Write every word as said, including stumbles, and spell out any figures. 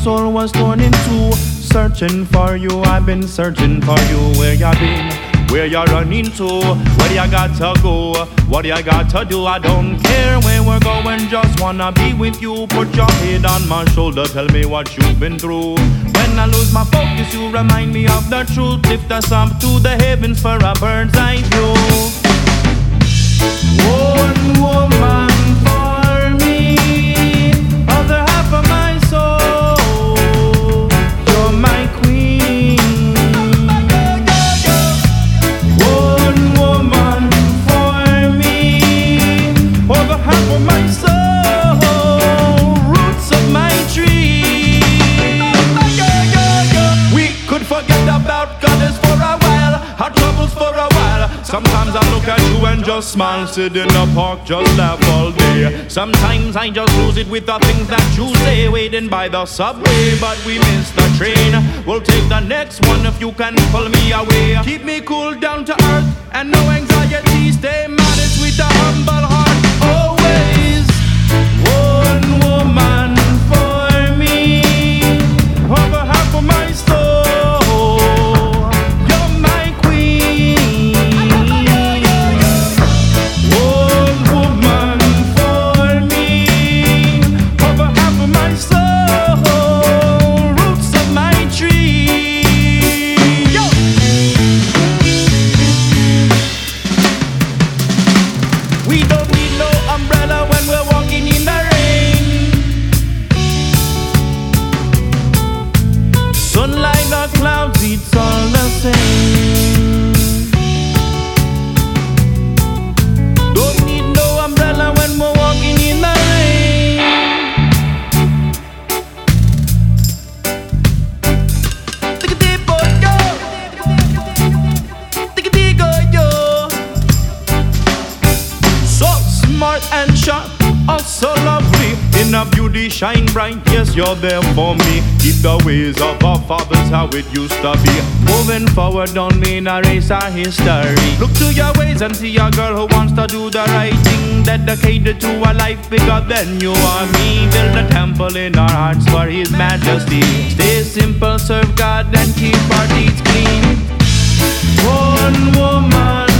soul was torn in two. Searching for you, I've been searching for you. Where you been? Where you running to? Where you got to go? What you got to do? I don't care where we're going, just wanna be with you. Put your head on my shoulder, tell me what you've been through. When I lose my focus, you remind me of the truth. Lift us up to the heavens for a bird's eye view. One woman for me, other half of my soul. You're my queen. One woman for me, over half of my soul. Roots of my tree. We could forget about goddess for a while, our troubles for a while. Sometimes I look at you and just smile, sit in the park, just laugh all day. Sometimes I just lose it with the things that you say, waiting by the subway, but we miss the train. We'll take the next one if you can pull me away. Keep me cool, down to earth, and no anxiety. Stay modest with a humble heart, always. One woman for me, over half of my soul. Sunlight or clouds, it's all the same. Don't need no umbrella when we're walking in the rain. Take a deep boy, yo. Take a deep go, yo. So smart and sharp, oh so lovely. In a beauty shine bright, yes you're there for me. Keep the ways of our fathers how it used to be. Moving forward don't mean erase our history. Look to your ways and see a girl who wants to do the right thing, dedicated to a life bigger than you or me. Build a temple in our hearts for His Majesty. Stay simple, serve God and keep our deeds clean. One woman